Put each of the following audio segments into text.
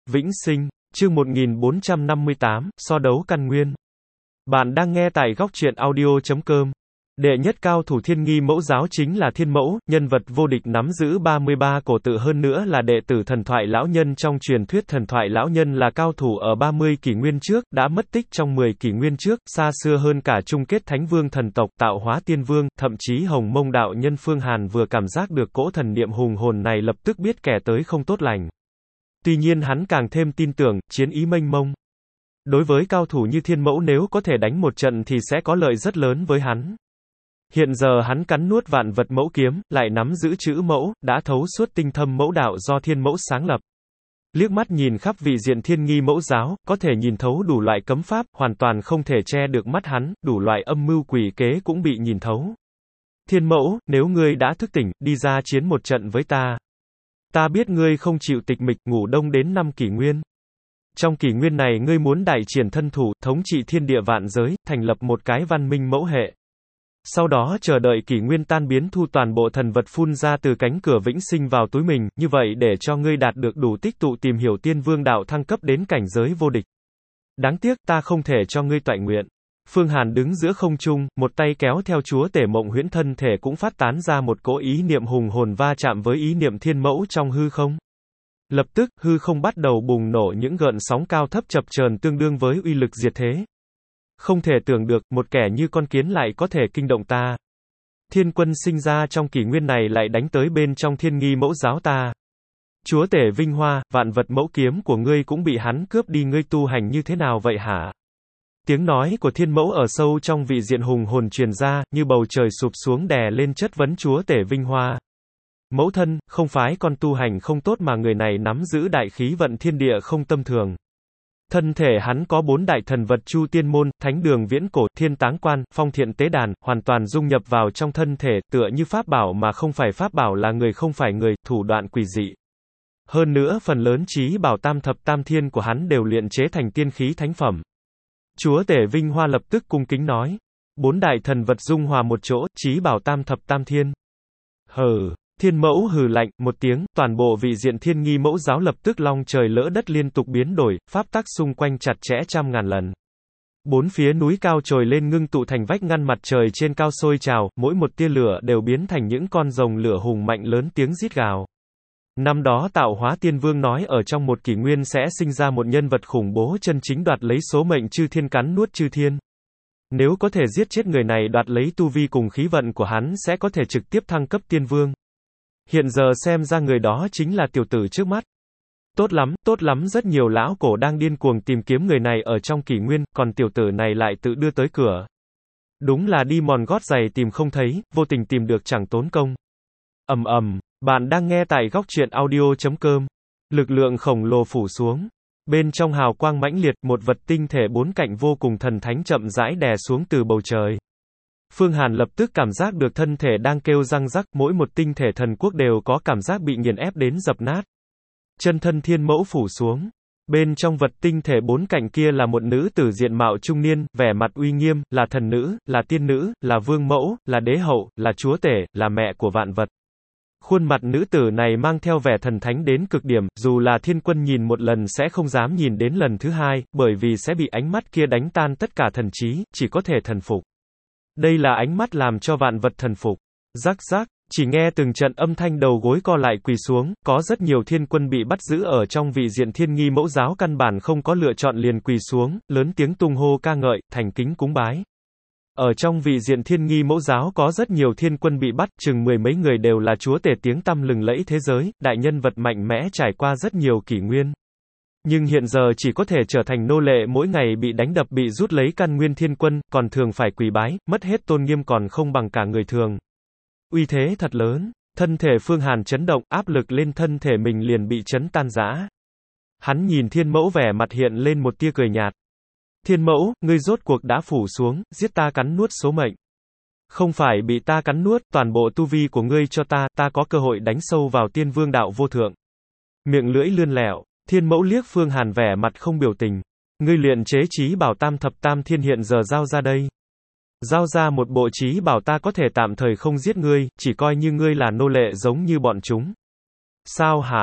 Vĩnh sinh, chương 1458, so đấu căn nguyên. Bạn đang nghe tại góc truyện audio.com. Đệ nhất cao thủ Thiên Nghi Mẫu giáo chính là Thiên Mẫu, nhân vật vô địch nắm giữ 33 cổ tự, hơn nữa là đệ tử thần thoại lão nhân trong truyền thuyết. Thần thoại lão nhân là cao thủ ở 30 kỷ nguyên trước, đã mất tích trong 10 kỷ nguyên trước, xa xưa hơn cả chung kết Thánh Vương thần tộc, tạo hóa tiên vương, thậm chí Hồng Mông đạo nhân Phương Hàn vừa cảm giác được cỗ thần niệm hùng hồn này lập tức biết kẻ tới không tốt lành. Tuy nhiên hắn càng thêm tin tưởng, chiến ý mênh mông. Đối với cao thủ như Thiên Mẫu, nếu có thể đánh một trận thì sẽ có lợi rất lớn với hắn. Hiện giờ hắn cắn nuốt vạn vật mẫu kiếm, lại nắm giữ chữ mẫu, đã thấu suốt tinh thâm mẫu đạo do Thiên Mẫu sáng lập. Liếc mắt nhìn khắp vị diện Thiên Nghi Mẫu giáo, có thể nhìn thấu đủ loại cấm pháp, hoàn toàn không thể che được mắt hắn, đủ loại âm mưu quỷ kế cũng bị nhìn thấu. Thiên Mẫu, nếu ngươi đã thức tỉnh, đi ra chiến một trận với ta. Ta biết ngươi không chịu tịch mịch, ngủ đông đến 5 kỷ nguyên. Trong kỷ nguyên này ngươi muốn đại triển thân thủ, thống trị thiên địa vạn giới, thành lập một cái văn minh mẫu hệ. Sau đó chờ đợi kỷ nguyên tan biến, thu toàn bộ thần vật phun ra từ cánh cửa vĩnh sinh vào túi mình, như vậy để cho ngươi đạt được đủ tích tụ tìm hiểu tiên vương đạo, thăng cấp đến cảnh giới vô địch. Đáng tiếc, ta không thể cho ngươi toại nguyện. Phương Hàn đứng giữa không trung, một tay kéo theo chúa tể mộng huyễn, thân thể cũng phát tán ra một cỗ ý niệm hùng hồn va chạm với ý niệm Thiên Mẫu trong hư không. Lập tức, hư không bắt đầu bùng nổ những gợn sóng cao thấp chập chờn tương đương với uy lực diệt thế. Không thể tưởng được, một kẻ như con kiến lại có thể kinh động ta. Thiên quân sinh ra trong kỷ nguyên này lại đánh tới bên trong Thiên Nghi Mẫu giáo ta. Chúa tể vinh hoa, vạn vật mẫu kiếm của ngươi cũng bị hắn cướp đi, ngươi tu hành như thế nào vậy hả? Tiếng nói của Thiên Mẫu ở sâu trong vị diện hùng hồn truyền ra, như bầu trời sụp xuống đè lên chất vấn chúa tể vinh hoa. Mẫu thân, không phải con tu hành không tốt mà người này nắm giữ đại khí vận thiên địa không tầm thường. Thân thể hắn có 4 đại thần vật Chu Tiên Môn, Thánh Đường Viễn Cổ, Thiên Táng Quan, Phong Thiện Tế Đàn, hoàn toàn dung nhập vào trong thân thể, tựa như pháp bảo mà không phải pháp bảo, là người không phải người, thủ đoạn quỷ dị. Hơn nữa phần lớn chí bảo tam thập tam thiên của hắn đều luyện chế thành tiên khí thánh phẩm. Chúa tể Vinh Hoa lập tức cung kính nói, 4 đại thần vật dung hòa một chỗ, chí bảo tam thập tam thiên. Hừ. Thiên Mẫu hừ lạnh một tiếng, toàn bộ vị diện Thiên Nghi Mẫu giáo lập tức long trời lỡ đất liên tục biến đổi, pháp tắc xung quanh chặt chẽ trăm ngàn lần. 4 phía núi cao trồi lên ngưng tụ thành vách ngăn, mặt trời trên cao sôi trào, mỗi một tia lửa đều biến thành những con rồng lửa hùng mạnh lớn tiếng rít gào. Năm đó tạo hóa tiên vương nói ở trong một kỷ nguyên sẽ sinh ra một nhân vật khủng bố chân chính đoạt lấy số mệnh chư thiên, cắn nuốt chư thiên. Nếu có thể giết chết người này, đoạt lấy tu vi cùng khí vận của hắn, sẽ có thể trực tiếp thăng cấp tiên vương. Hiện giờ xem ra người đó chính là tiểu tử trước mắt. Tốt lắm, rất nhiều lão cổ đang điên cuồng tìm kiếm người này ở trong kỷ nguyên, còn tiểu tử này lại tự đưa tới cửa. Đúng là đi mòn gót giày tìm không thấy, vô tình tìm được chẳng tốn công. Bạn đang nghe tại góc truyện audio.com. Lực lượng khổng lồ phủ xuống. Bên trong hào quang mãnh liệt, một vật tinh thể 4 cạnh vô cùng thần thánh chậm rãi đè xuống từ bầu trời. Phương Hàn lập tức cảm giác được thân thể đang kêu răng rắc, mỗi một tinh thể thần quốc đều có cảm giác bị nghiền ép đến dập nát. Chân thân Thiên Mẫu phủ xuống. Bên trong vật tinh thể 4 cạnh kia là một nữ tử diện mạo trung niên, vẻ mặt uy nghiêm, là thần nữ, là tiên nữ, là vương mẫu, là đế hậu, là chúa tể, là mẹ của vạn vật. Khuôn mặt nữ tử này mang theo vẻ thần thánh đến cực điểm, dù là thiên quân nhìn một lần sẽ không dám nhìn đến lần thứ hai, bởi vì sẽ bị ánh mắt kia đánh tan tất cả thần trí, chỉ có thể thần phục. Đây là ánh mắt làm cho vạn vật thần phục. Rắc rắc, chỉ nghe từng trận âm thanh đầu gối co lại quỳ xuống, có rất nhiều thiên quân bị bắt giữ ở trong vị diện Thiên Nghi Mẫu giáo, căn bản không có lựa chọn liền quỳ xuống, lớn tiếng tung hô ca ngợi, thành kính cúng bái. Ở trong vị diện Thiên Nghi Mẫu giáo có rất nhiều thiên quân bị bắt, chừng 10 mấy người đều là chúa tể tiếng tăm lừng lẫy thế giới, đại nhân vật mạnh mẽ trải qua rất nhiều kỷ nguyên. Nhưng hiện giờ chỉ có thể trở thành nô lệ, mỗi ngày bị đánh đập, bị rút lấy căn nguyên thiên quân, còn thường phải quỳ bái, mất hết tôn nghiêm, còn không bằng cả người thường. Uy thế thật lớn, thân thể Phương Hàn chấn động, áp lực lên thân thể mình liền bị chấn tan rã. Hắn nhìn Thiên Mẫu, vẻ mặt hiện lên một tia cười nhạt. Thiên Mẫu, ngươi rốt cuộc đã phủ xuống, giết ta, cắn nuốt số mệnh. Không phải bị ta cắn nuốt, toàn bộ tu vi của ngươi cho ta, ta có cơ hội đánh sâu vào tiên vương đạo vô thượng. Miệng lưỡi lươn lẹo. Thiên Mẫu liếc Phương Hàn vẻ mặt không biểu tình. Ngươi luyện chế chí bảo tam thập tam thiên, hiện giờ giao ra đây. Giao ra một bộ chí bảo, ta có thể tạm thời không giết ngươi, chỉ coi như ngươi là nô lệ giống như bọn chúng. Sao hả?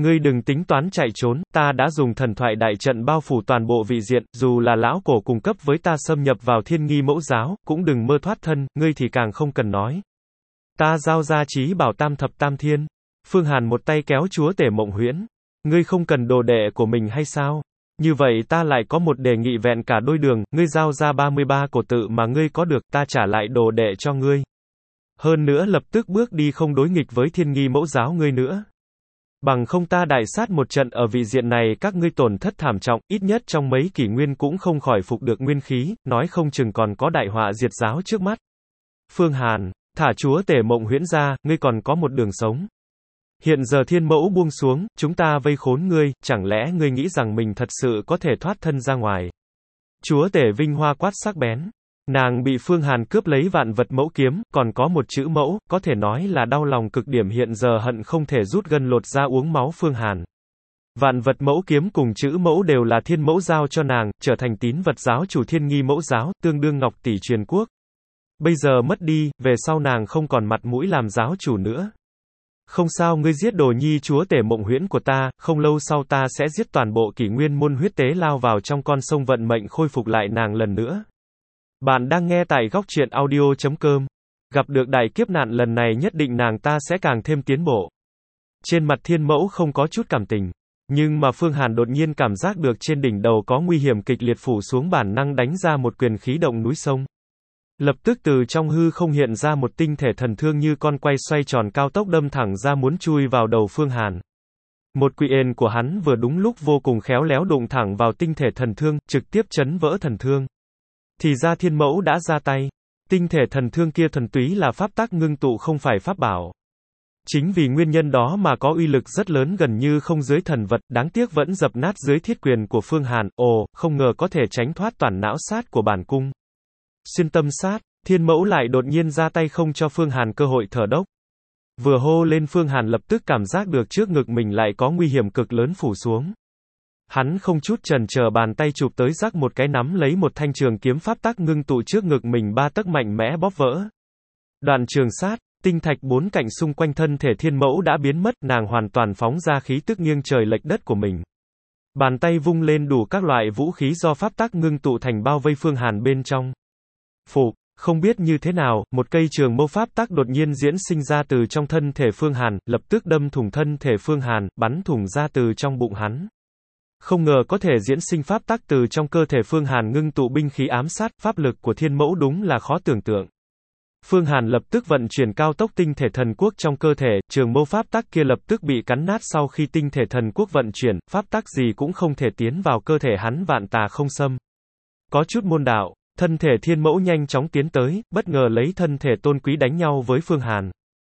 Ngươi đừng tính toán chạy trốn, ta đã dùng thần thoại đại trận bao phủ toàn bộ vị diện, dù là lão cổ cung cấp với ta xâm nhập vào Thiên Nghi Mẫu giáo, cũng đừng mơ thoát thân, ngươi thì càng không cần nói. Ta giao ra chí bảo tam thập tam thiên. Phương Hàn một tay kéo chúa tể Mộng Huyễn. Ngươi không cần đồ đệ của mình hay sao? Như vậy ta lại có một đề nghị vẹn cả đôi đường, ngươi giao ra 33 cổ tự mà ngươi có được, ta trả lại đồ đệ cho ngươi. Hơn nữa lập tức bước đi không đối nghịch với Thiên Nghi Mẫu giáo ngươi nữa. Bằng không ta đại sát một trận ở vị diện này các ngươi tổn thất thảm trọng, ít nhất trong mấy kỷ nguyên cũng không khỏi phục được nguyên khí, nói không chừng còn có đại họa diệt giáo trước mắt. Phương Hàn, thả chúa tể Mộng Huyễn ra, ngươi còn có một đường sống. Hiện giờ thiên mẫu buông xuống, chúng ta vây khốn ngươi, chẳng lẽ ngươi nghĩ rằng mình thật sự có thể thoát thân ra ngoài? Chúa tể Vinh Hoa quát sắc bén. Nàng bị Phương Hàn cướp lấy vạn vật mẫu kiếm, còn có một chữ mẫu, có thể nói là đau lòng cực điểm, hiện giờ hận không thể rút gân lột ra uống máu Phương Hàn. Vạn vật mẫu kiếm cùng chữ mẫu đều là thiên mẫu giao cho nàng, trở thành tín vật giáo chủ Thiên Nghi Mẫu giáo, tương đương ngọc tỷ truyền quốc. Bây giờ mất đi, về sau nàng không còn mặt mũi làm giáo chủ nữa. Không sao, ngươi giết đồ nhi chúa tể Mộng Huyễn của ta, không lâu sau ta sẽ giết toàn bộ kỷ nguyên môn huyết tế lao vào trong con sông vận mệnh khôi phục lại nàng lần nữa. Bạn đang nghe tại góc truyện audio.com. Gặp được đại kiếp nạn lần này nhất định nàng ta sẽ càng thêm tiến bộ. Trên mặt thiên mẫu không có chút cảm tình. Nhưng mà Phương Hàn đột nhiên cảm giác được trên đỉnh đầu có nguy hiểm kịch liệt phủ xuống, bản năng đánh ra một quyền khí động núi sông. Lập tức từ trong hư không hiện ra một tinh thể thần thương như con quay xoay tròn cao tốc đâm thẳng ra muốn chui vào đầu Phương Hàn. Một quyền của hắn vừa đúng lúc vô cùng khéo léo đụng thẳng vào tinh thể thần thương, trực tiếp chấn vỡ thần thương. Thì ra thiên mẫu đã ra tay. Tinh thể thần thương kia thuần túy là pháp tắc ngưng tụ không phải pháp bảo. Chính vì nguyên nhân đó mà có uy lực rất lớn, gần như không dưới thần vật, đáng tiếc vẫn dập nát dưới thiết quyền của Phương Hàn. Ồ, không ngờ có thể tránh thoát toàn não sát của bản cung. Xuyên tâm sát, thiên mẫu lại đột nhiên ra tay không cho Phương Hàn cơ hội thở dốc. Vừa hô lên Phương Hàn lập tức cảm giác được trước ngực mình lại có nguy hiểm cực lớn phủ xuống. Hắn không chút chần chờ bàn tay chụp tới rắc một cái nắm lấy một thanh trường kiếm pháp tắc ngưng tụ trước ngực mình 3 tấc mạnh mẽ bóp vỡ. Đoạn trường sát, tinh thạch bốn cạnh xung quanh thân thể thiên mẫu đã biến mất, nàng hoàn toàn phóng ra khí tức nghiêng trời lệch đất của mình. Bàn tay vung lên đủ các loại vũ khí do pháp tắc ngưng tụ thành bao vây Phương Hàn bên trong. Phục, không biết như thế nào, một cây trường mâu pháp tắc đột nhiên diễn sinh ra từ trong thân thể Phương Hàn, lập tức đâm thủng thân thể Phương Hàn, bắn thủng ra từ trong bụng hắn. Không ngờ có thể diễn sinh pháp tắc từ trong cơ thể Phương Hàn ngưng tụ binh khí ám sát, pháp lực của thiên mẫu đúng là khó tưởng tượng. Phương Hàn lập tức vận chuyển cao tốc tinh thể thần quốc trong cơ thể, trường mâu pháp tắc kia lập tức bị cắn nát sau khi tinh thể thần quốc vận chuyển, pháp tắc gì cũng không thể tiến vào cơ thể hắn, vạn tà không xâm. Có chút môn đạo, thân thể thiên mẫu nhanh chóng tiến tới, bất ngờ lấy thân thể tôn quý đánh nhau với Phương Hàn.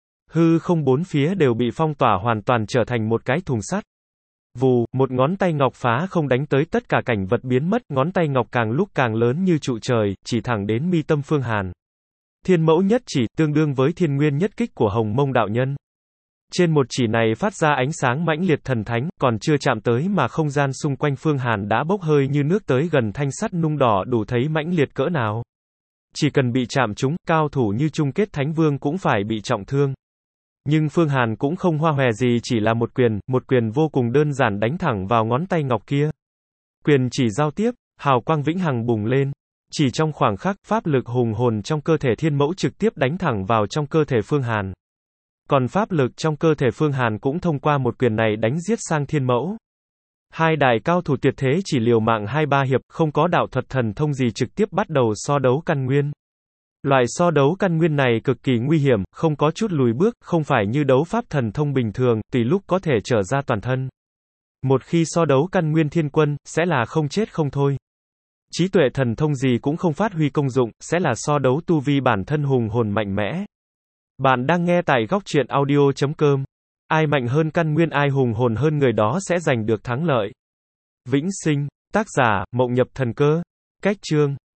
Hư không bốn phía đều bị phong tỏa hoàn toàn trở thành một cái thùng sắt. Vù, một ngón tay ngọc phá không đánh tới, tất cả cảnh vật biến mất, ngón tay ngọc càng lúc càng lớn như trụ trời, chỉ thẳng đến mi tâm Phương Hàn. Thiên mẫu nhất chỉ, tương đương với thiên nguyên nhất kích của Hồng Mông đạo nhân. Trên một chỉ này phát ra ánh sáng mãnh liệt thần thánh, còn chưa chạm tới mà không gian xung quanh Phương Hàn đã bốc hơi như nước tới gần, thanh sắt nung đỏ đủ thấy mãnh liệt cỡ nào. Chỉ cần bị chạm trúng, cao thủ như chung kết thánh vương cũng phải bị trọng thương. Nhưng Phương Hàn cũng không hoa hòe gì, chỉ là một quyền vô cùng đơn giản đánh thẳng vào ngón tay ngọc kia. Quyền chỉ giao tiếp, hào quang vĩnh hằng bùng lên. Chỉ trong khoảng khắc, pháp lực hùng hồn trong cơ thể thiên mẫu trực tiếp đánh thẳng vào trong cơ thể Phương Hàn. Còn pháp lực trong cơ thể Phương Hàn cũng thông qua một quyền này đánh giết sang thiên mẫu. Hai đại cao thủ tuyệt thế chỉ liều mạng 2-3 hiệp, không có đạo thuật thần thông gì, trực tiếp bắt đầu so đấu căn nguyên. Loại so đấu căn nguyên này cực kỳ nguy hiểm, không có chút lùi bước, không phải như đấu pháp thần thông bình thường, tùy lúc có thể trở ra toàn thân. Một khi so đấu căn nguyên thiên quân, sẽ là không chết không thôi. Trí tuệ thần thông gì cũng không phát huy công dụng, sẽ là so đấu tu vi bản thân hùng hồn mạnh mẽ. Bạn đang nghe tại góc truyện audio.com. Ai mạnh hơn căn nguyên, ai hùng hồn hơn, người đó sẽ giành được thắng lợi. Vĩnh sinh, tác giả, Mộng Nhập Thần Cơ. Cách chương.